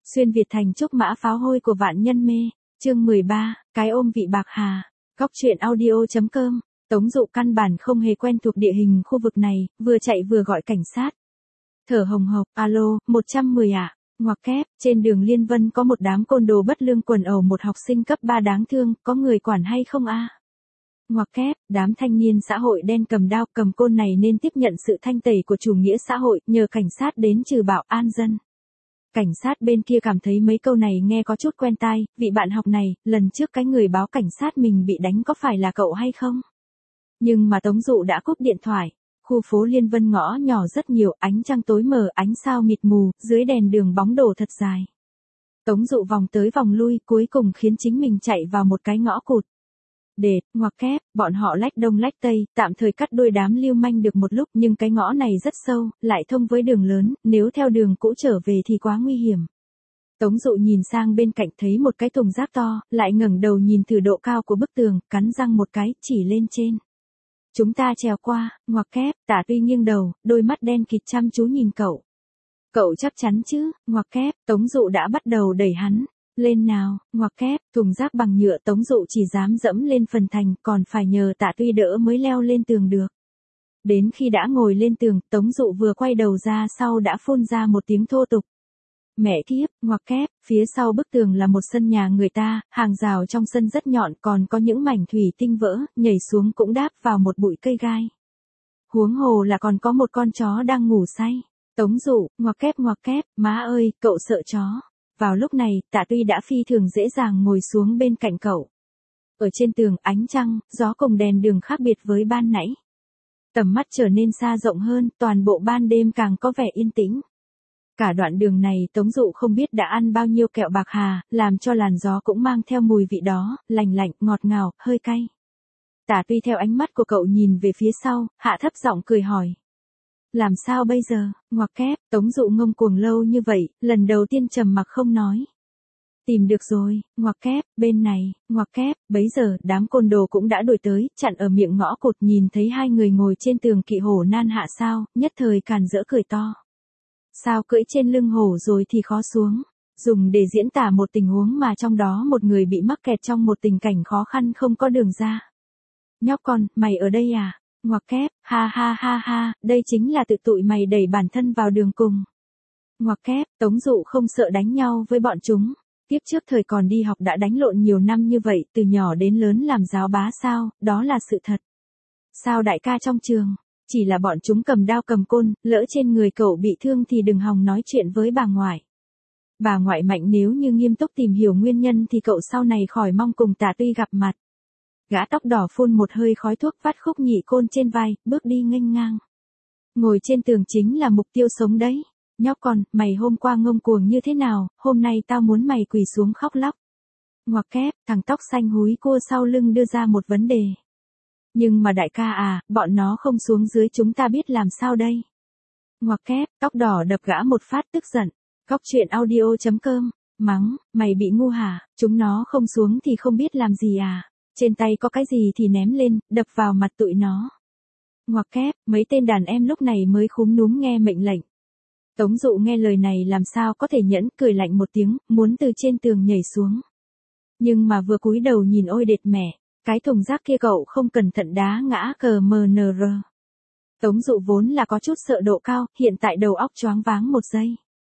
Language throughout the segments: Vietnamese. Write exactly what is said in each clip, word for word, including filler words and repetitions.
Xuyên Việt thành trúc mã pháo hôi của vạn nhân mê. Chương mười ba, cái ôm vị bạc hà. Góc truyện audio.com. Tống Dụ căn bản không hề quen thuộc địa hình khu vực này, vừa chạy vừa gọi cảnh sát. Thở hồng hộc, alo, một trăm mười ạ. À? Ngoặc kép, trên đường Liên Vân có một đám côn đồ bất lương quần ẩu một học sinh cấp ba đáng thương, có người quản hay không a? À? Ngoặc kép, đám thanh niên xã hội đen cầm đao cầm côn này nên tiếp nhận sự thanh tẩy của chủ nghĩa xã hội, nhờ cảnh sát đến trừ bạo an dân. Cảnh sát bên kia cảm thấy mấy câu này nghe có chút quen tai, vị bạn học này, lần trước cái người báo cảnh sát mình bị đánh có phải là cậu hay không? Nhưng mà Tống Dụ đã cúp điện thoại. Khu phố Liên Vân ngõ nhỏ rất nhiều, ánh trăng tối mờ, ánh sao mịt mù, dưới đèn đường bóng đổ thật dài. Tống Dụ vòng tới vòng lui, cuối cùng khiến chính mình chạy vào một cái ngõ cụt. Đệt, ngoặc kép, bọn họ lách đông lách tây, tạm thời cắt đuôi đám lưu manh được một lúc, nhưng cái ngõ này rất sâu, lại thông với đường lớn, nếu theo đường cũ trở về thì quá nguy hiểm. Tống Dụ nhìn sang bên cạnh thấy một cái thùng rác to, lại ngẩng đầu nhìn thử độ cao của bức tường, cắn răng một cái, chỉ lên trên. Chúng ta trèo qua, ngoặc kép, Tả Tuy nghiêng đầu, đôi mắt đen kịt chăm chú nhìn cậu. Cậu chắc chắn chứ, ngoặc kép, Tống Dụ đã bắt đầu đẩy hắn. Lên nào, ngoặc kép, thùng rác bằng nhựa Tống Dụ chỉ dám dẫm lên phần thành, còn phải nhờ Tạ Tuy đỡ mới leo lên tường được. Đến khi đã ngồi lên tường, Tống Dụ vừa quay đầu ra sau đã phun ra một tiếng thô tục. Mẹ kiếp, ngoặc kép, phía sau bức tường là một sân nhà người ta, hàng rào trong sân rất nhọn còn có những mảnh thủy tinh vỡ, nhảy xuống cũng đáp vào một bụi cây gai. Huống hồ là còn có một con chó đang ngủ say. Tống Dụ, ngoặc kép ngoặc kép, má ơi, cậu sợ chó. Vào lúc này, Tạ Tuy đã phi thường dễ dàng ngồi xuống bên cạnh cậu. Ở trên tường, ánh trăng, gió cùng đèn đường khác biệt với ban nãy. Tầm mắt trở nên xa rộng hơn, toàn bộ ban đêm càng có vẻ yên tĩnh. Cả đoạn đường này Tống Dụ không biết đã ăn bao nhiêu kẹo bạc hà, làm cho làn gió cũng mang theo mùi vị đó, lành lạnh, ngọt ngào, hơi cay. Tạ Tuy theo ánh mắt của cậu nhìn về phía sau, hạ thấp giọng cười hỏi. Làm sao bây giờ, ngoặc kép, Tống Dụ ngông cuồng lâu như vậy, lần đầu tiên trầm mặc không nói. Tìm được rồi, ngoặc kép, bên này, ngoặc kép, bấy giờ đám côn đồ cũng đã đuổi tới, chặn ở miệng ngõ cụt nhìn thấy hai người ngồi trên tường kỵ hổ nan hạ sao, nhất thời càn rỡ cười to. Sao cưỡi trên lưng hổ rồi thì khó xuống, dùng để diễn tả một tình huống mà trong đó một người bị mắc kẹt trong một tình cảnh khó khăn không có đường ra. Nhóc con, mày ở đây à? Ngoặc kép, ha ha ha ha, đây chính là tự tụi mày đẩy bản thân vào đường cùng. Ngoặc kép, Tống Dụ không sợ đánh nhau với bọn chúng. Tiếp trước thời còn đi học đã đánh lộn nhiều năm như vậy, từ nhỏ đến lớn làm giáo bá sao, đó là sự thật. Sao đại ca trong trường, chỉ là bọn chúng cầm đao cầm côn, lỡ trên người cậu bị thương thì đừng hòng nói chuyện với bà ngoại. Bà ngoại mạnh nếu như nghiêm túc tìm hiểu nguyên nhân thì cậu sau này khỏi mong cùng Tạ Tuy gặp mặt. Gã tóc đỏ phun một hơi khói thuốc vắt khúc nhị côn trên vai, bước đi nghênh ngang. Ngồi trên tường chính là mục tiêu sống đấy. Nhóc con, mày hôm qua ngông cuồng như thế nào, hôm nay tao muốn mày quỳ xuống khóc lóc. Ngoặc kép, thằng tóc xanh húi cua sau lưng đưa ra một vấn đề. Nhưng mà đại ca à, bọn nó không xuống dưới chúng ta biết làm sao đây. Ngoặc kép, tóc đỏ đập gã một phát tức giận. Góc truyện audio.com, mắng, mày bị ngu hả, chúng nó không xuống thì không biết làm gì à. Trên tay có cái gì thì ném lên, đập vào mặt tụi nó. Ngoặc kép, mấy tên đàn em lúc này mới khúm núm nghe mệnh lệnh. Tống Dụ nghe lời này làm sao có thể nhẫn, cười lạnh một tiếng, muốn từ trên tường nhảy xuống. Nhưng mà vừa cúi đầu nhìn ôi đệt mẹ, cái thùng rác kia cậu không cẩn thận đá ngã cờ mờ nờ rờ. Tống Dụ vốn là có chút sợ độ cao, hiện tại đầu óc choáng váng một giây.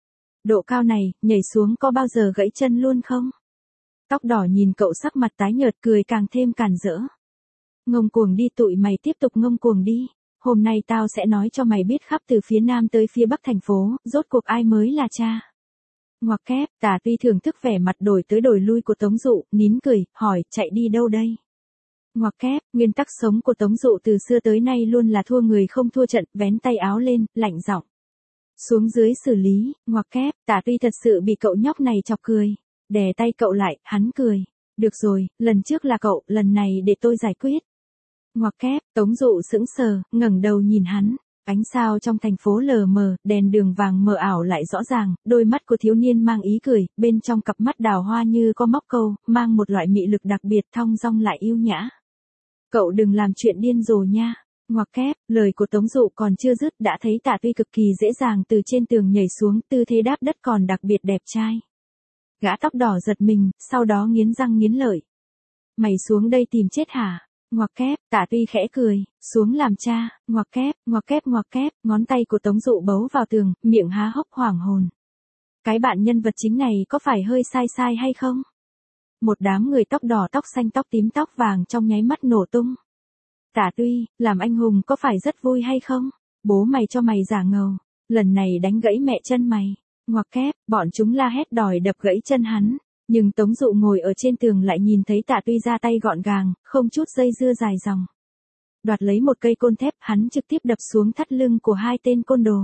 Độ cao này, nhảy xuống có bao giờ gãy chân luôn không? Tóc đỏ nhìn cậu sắc mặt tái nhợt cười càng thêm càn rỡ. Ngông cuồng đi tụi mày tiếp tục ngông cuồng đi. Hôm nay tao sẽ nói cho mày biết khắp từ phía nam tới phía bắc thành phố, rốt cuộc ai mới là cha. Ngoặc kép, Tả Tuy thưởng thức vẻ mặt đổi tới đổi lui của Tống Dụ, nín cười, hỏi, chạy đi đâu đây? Ngoặc kép, nguyên tắc sống của Tống Dụ từ xưa tới nay luôn là thua người không thua trận, vén tay áo lên, lạnh giọng. Xuống dưới xử lý, ngoặc kép, Tả Tuy thật sự bị cậu nhóc này chọc cười. Đè tay cậu lại, hắn cười. Được rồi, lần trước là cậu, lần này để tôi giải quyết. Ngoặc kép, Tống Dụ sững sờ, ngẩng đầu nhìn hắn. Ánh sao trong thành phố lờ mờ, đèn đường vàng mờ ảo lại rõ ràng, đôi mắt của thiếu niên mang ý cười, bên trong cặp mắt đào hoa như có móc câu, mang một loại mị lực đặc biệt thong dong lại yêu nhã. Cậu đừng làm chuyện điên rồ nha. Ngoặc kép, lời của Tống Dụ còn chưa dứt đã thấy Tạ Tuy cực kỳ dễ dàng từ trên tường nhảy xuống, tư thế đáp đất còn đặc biệt đẹp trai. Gã tóc đỏ giật mình, sau đó nghiến răng nghiến lợi. Mày xuống đây tìm chết hả? Ngoặc kép, Tả Tuy khẽ cười, xuống làm cha, ngoặc kép, ngoặc kép ngoặc kép, ngón tay của Tống Dụ bấu vào tường, miệng há hốc hoảng hồn. Cái bạn nhân vật chính này có phải hơi sai sai hay không? Một đám người tóc đỏ tóc xanh tóc tím tóc vàng trong nháy mắt nổ tung. Tả Tuy, làm anh hùng có phải rất vui hay không? Bố mày cho mày giả ngầu, lần này đánh gãy mẹ chân mày. Ngoặc kép, bọn chúng la hét đòi đập gãy chân hắn. Nhưng Tống Dụ ngồi ở trên tường lại nhìn thấy Tả Tuy ra tay gọn gàng, không chút dây dưa dài dòng. Đoạt lấy một cây côn thép, hắn trực tiếp đập xuống thắt lưng của hai tên côn đồ.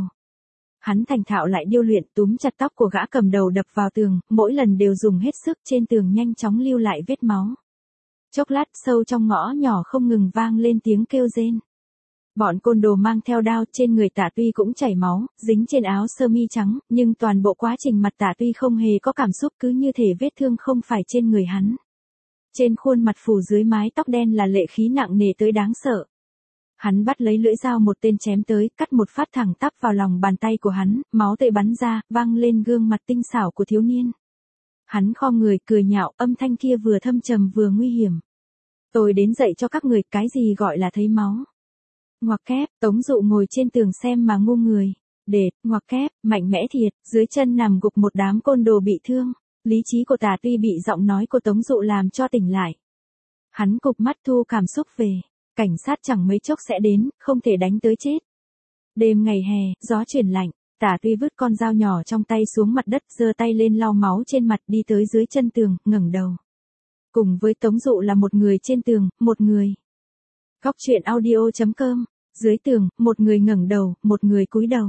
Hắn thành thạo lại điêu luyện, túm chặt tóc của gã cầm đầu đập vào tường, mỗi lần đều dùng hết sức, trên tường nhanh chóng lưu lại vết máu. Chốc lát, sâu trong ngõ nhỏ không ngừng vang lên tiếng kêu rên. Bọn côn đồ mang theo đao, trên người Tả Tuy cũng chảy máu, dính trên áo sơ mi trắng, nhưng toàn bộ quá trình mặt Tả Tuy không hề có cảm xúc, cứ như thể vết thương không phải trên người hắn. Trên khuôn mặt phủ dưới mái tóc đen là lệ khí nặng nề tới đáng sợ. Hắn bắt lấy lưỡi dao một tên chém tới, cắt một phát thẳng tắp vào lòng bàn tay của hắn, máu tươi bắn ra, văng lên gương mặt tinh xảo của thiếu niên. Hắn khom người, cười nhạo, âm thanh kia vừa thâm trầm vừa nguy hiểm. Tôi đến dạy cho các người, cái gì gọi là thấy máu. Ngoặc kép, Tống Dụ ngồi trên tường xem mà ngu người. Đệt, ngoặc kép, mạnh mẽ thiệt, dưới chân nằm gục một đám côn đồ bị thương. Lý trí của Tả Tuy bị giọng nói của Tống Dụ làm cho tỉnh lại. Hắn cụp mắt thu cảm xúc về. Cảnh sát chẳng mấy chốc sẽ đến, không thể đánh tới chết. Đêm ngày hè, gió chuyển lạnh, Tả Tuy vứt con dao nhỏ trong tay xuống mặt đất, giơ tay lên lau máu trên mặt, đi tới dưới chân tường, ngẩng đầu. Cùng với Tống Dụ là một người trên tường, một người. Góc truyện audio chấm com, dưới tường, một người ngẩng đầu, một người cúi đầu.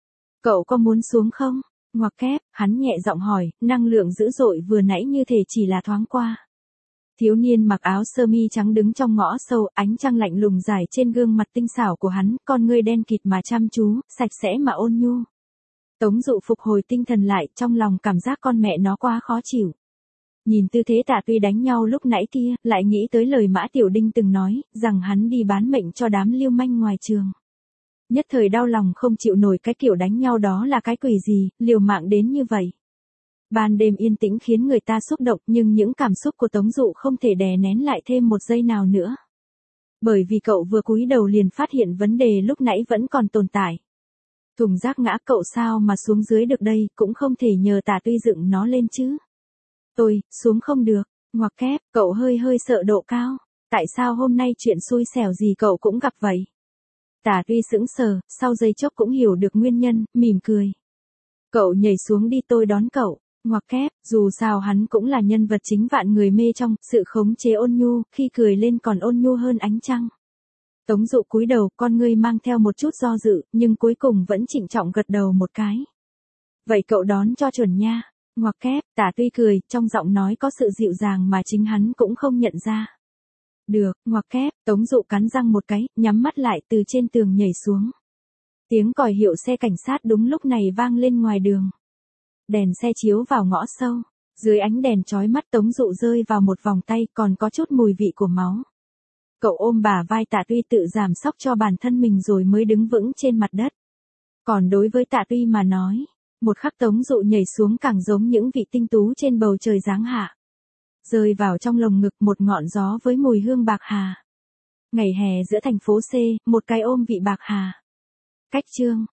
Cậu có muốn xuống không? Ngoặc kép, hắn nhẹ giọng hỏi, năng lượng dữ dội vừa nãy như thể chỉ là thoáng qua. Thiếu niên mặc áo sơ mi trắng đứng trong ngõ sâu, ánh trăng lạnh lùng rải trên gương mặt tinh xảo của hắn, con ngươi đen kịt mà chăm chú, sạch sẽ mà ôn nhu. Tống Dụ phục hồi tinh thần lại, trong lòng cảm giác con mẹ nó quá khó chịu. Nhìn tư thế Tả Tuy đánh nhau lúc nãy kia, lại nghĩ tới lời Mã Tiểu Đinh từng nói, rằng hắn đi bán mệnh cho đám lưu manh ngoài trường. Nhất thời đau lòng không chịu nổi, cái kiểu đánh nhau đó là cái quỷ gì, liều mạng đến như vậy. Ban đêm yên tĩnh khiến người ta xúc động, nhưng những cảm xúc của Tống Dụ không thể đè nén lại thêm một giây nào nữa. Bởi vì cậu vừa cúi đầu liền phát hiện vấn đề lúc nãy vẫn còn tồn tại. Thùng rác ngã, cậu sao mà xuống dưới được đây, cũng không thể nhờ Tả Tuy dựng nó lên chứ. Tôi, xuống không được. Ngoặc kép, cậu hơi hơi sợ độ cao. Tại sao hôm nay chuyện xui xẻo gì cậu cũng gặp vậy? Tả Tuy sững sờ, sau giây chốc cũng hiểu được nguyên nhân, mỉm cười. Cậu nhảy xuống đi, tôi đón cậu. Ngoặc kép, dù sao hắn cũng là nhân vật chính vạn người mê trong, sự khống chế ôn nhu, khi cười lên còn ôn nhu hơn ánh trăng. Tống Dụ cúi đầu, con ngươi mang theo một chút do dự, nhưng cuối cùng vẫn trịnh trọng gật đầu một cái. Vậy cậu đón cho chuẩn nha. Ngoặc kép, Tả Tuy cười, trong giọng nói có sự dịu dàng mà chính hắn cũng không nhận ra. Được, ngoặc kép, Tống Dụ cắn răng một cái, nhắm mắt lại, từ trên tường nhảy xuống. Tiếng còi hiệu xe cảnh sát đúng lúc này vang lên ngoài đường. Đèn xe chiếu vào ngõ sâu, dưới ánh đèn chói mắt Tống Dụ rơi vào một vòng tay, còn có chút mùi vị của máu. Cậu ôm bả vai Tả Tuy tự giảm sóc cho bản thân mình rồi mới đứng vững trên mặt đất. Còn đối với Tả Tuy mà nói, một khắc Tống Dụ nhảy xuống càng giống những vị tinh tú trên bầu trời giáng hạ. Rơi vào trong lồng ngực một ngọn gió với mùi hương bạc hà. Ngày hè giữa thành phố C, một cái ôm vị bạc hà. Cách chương.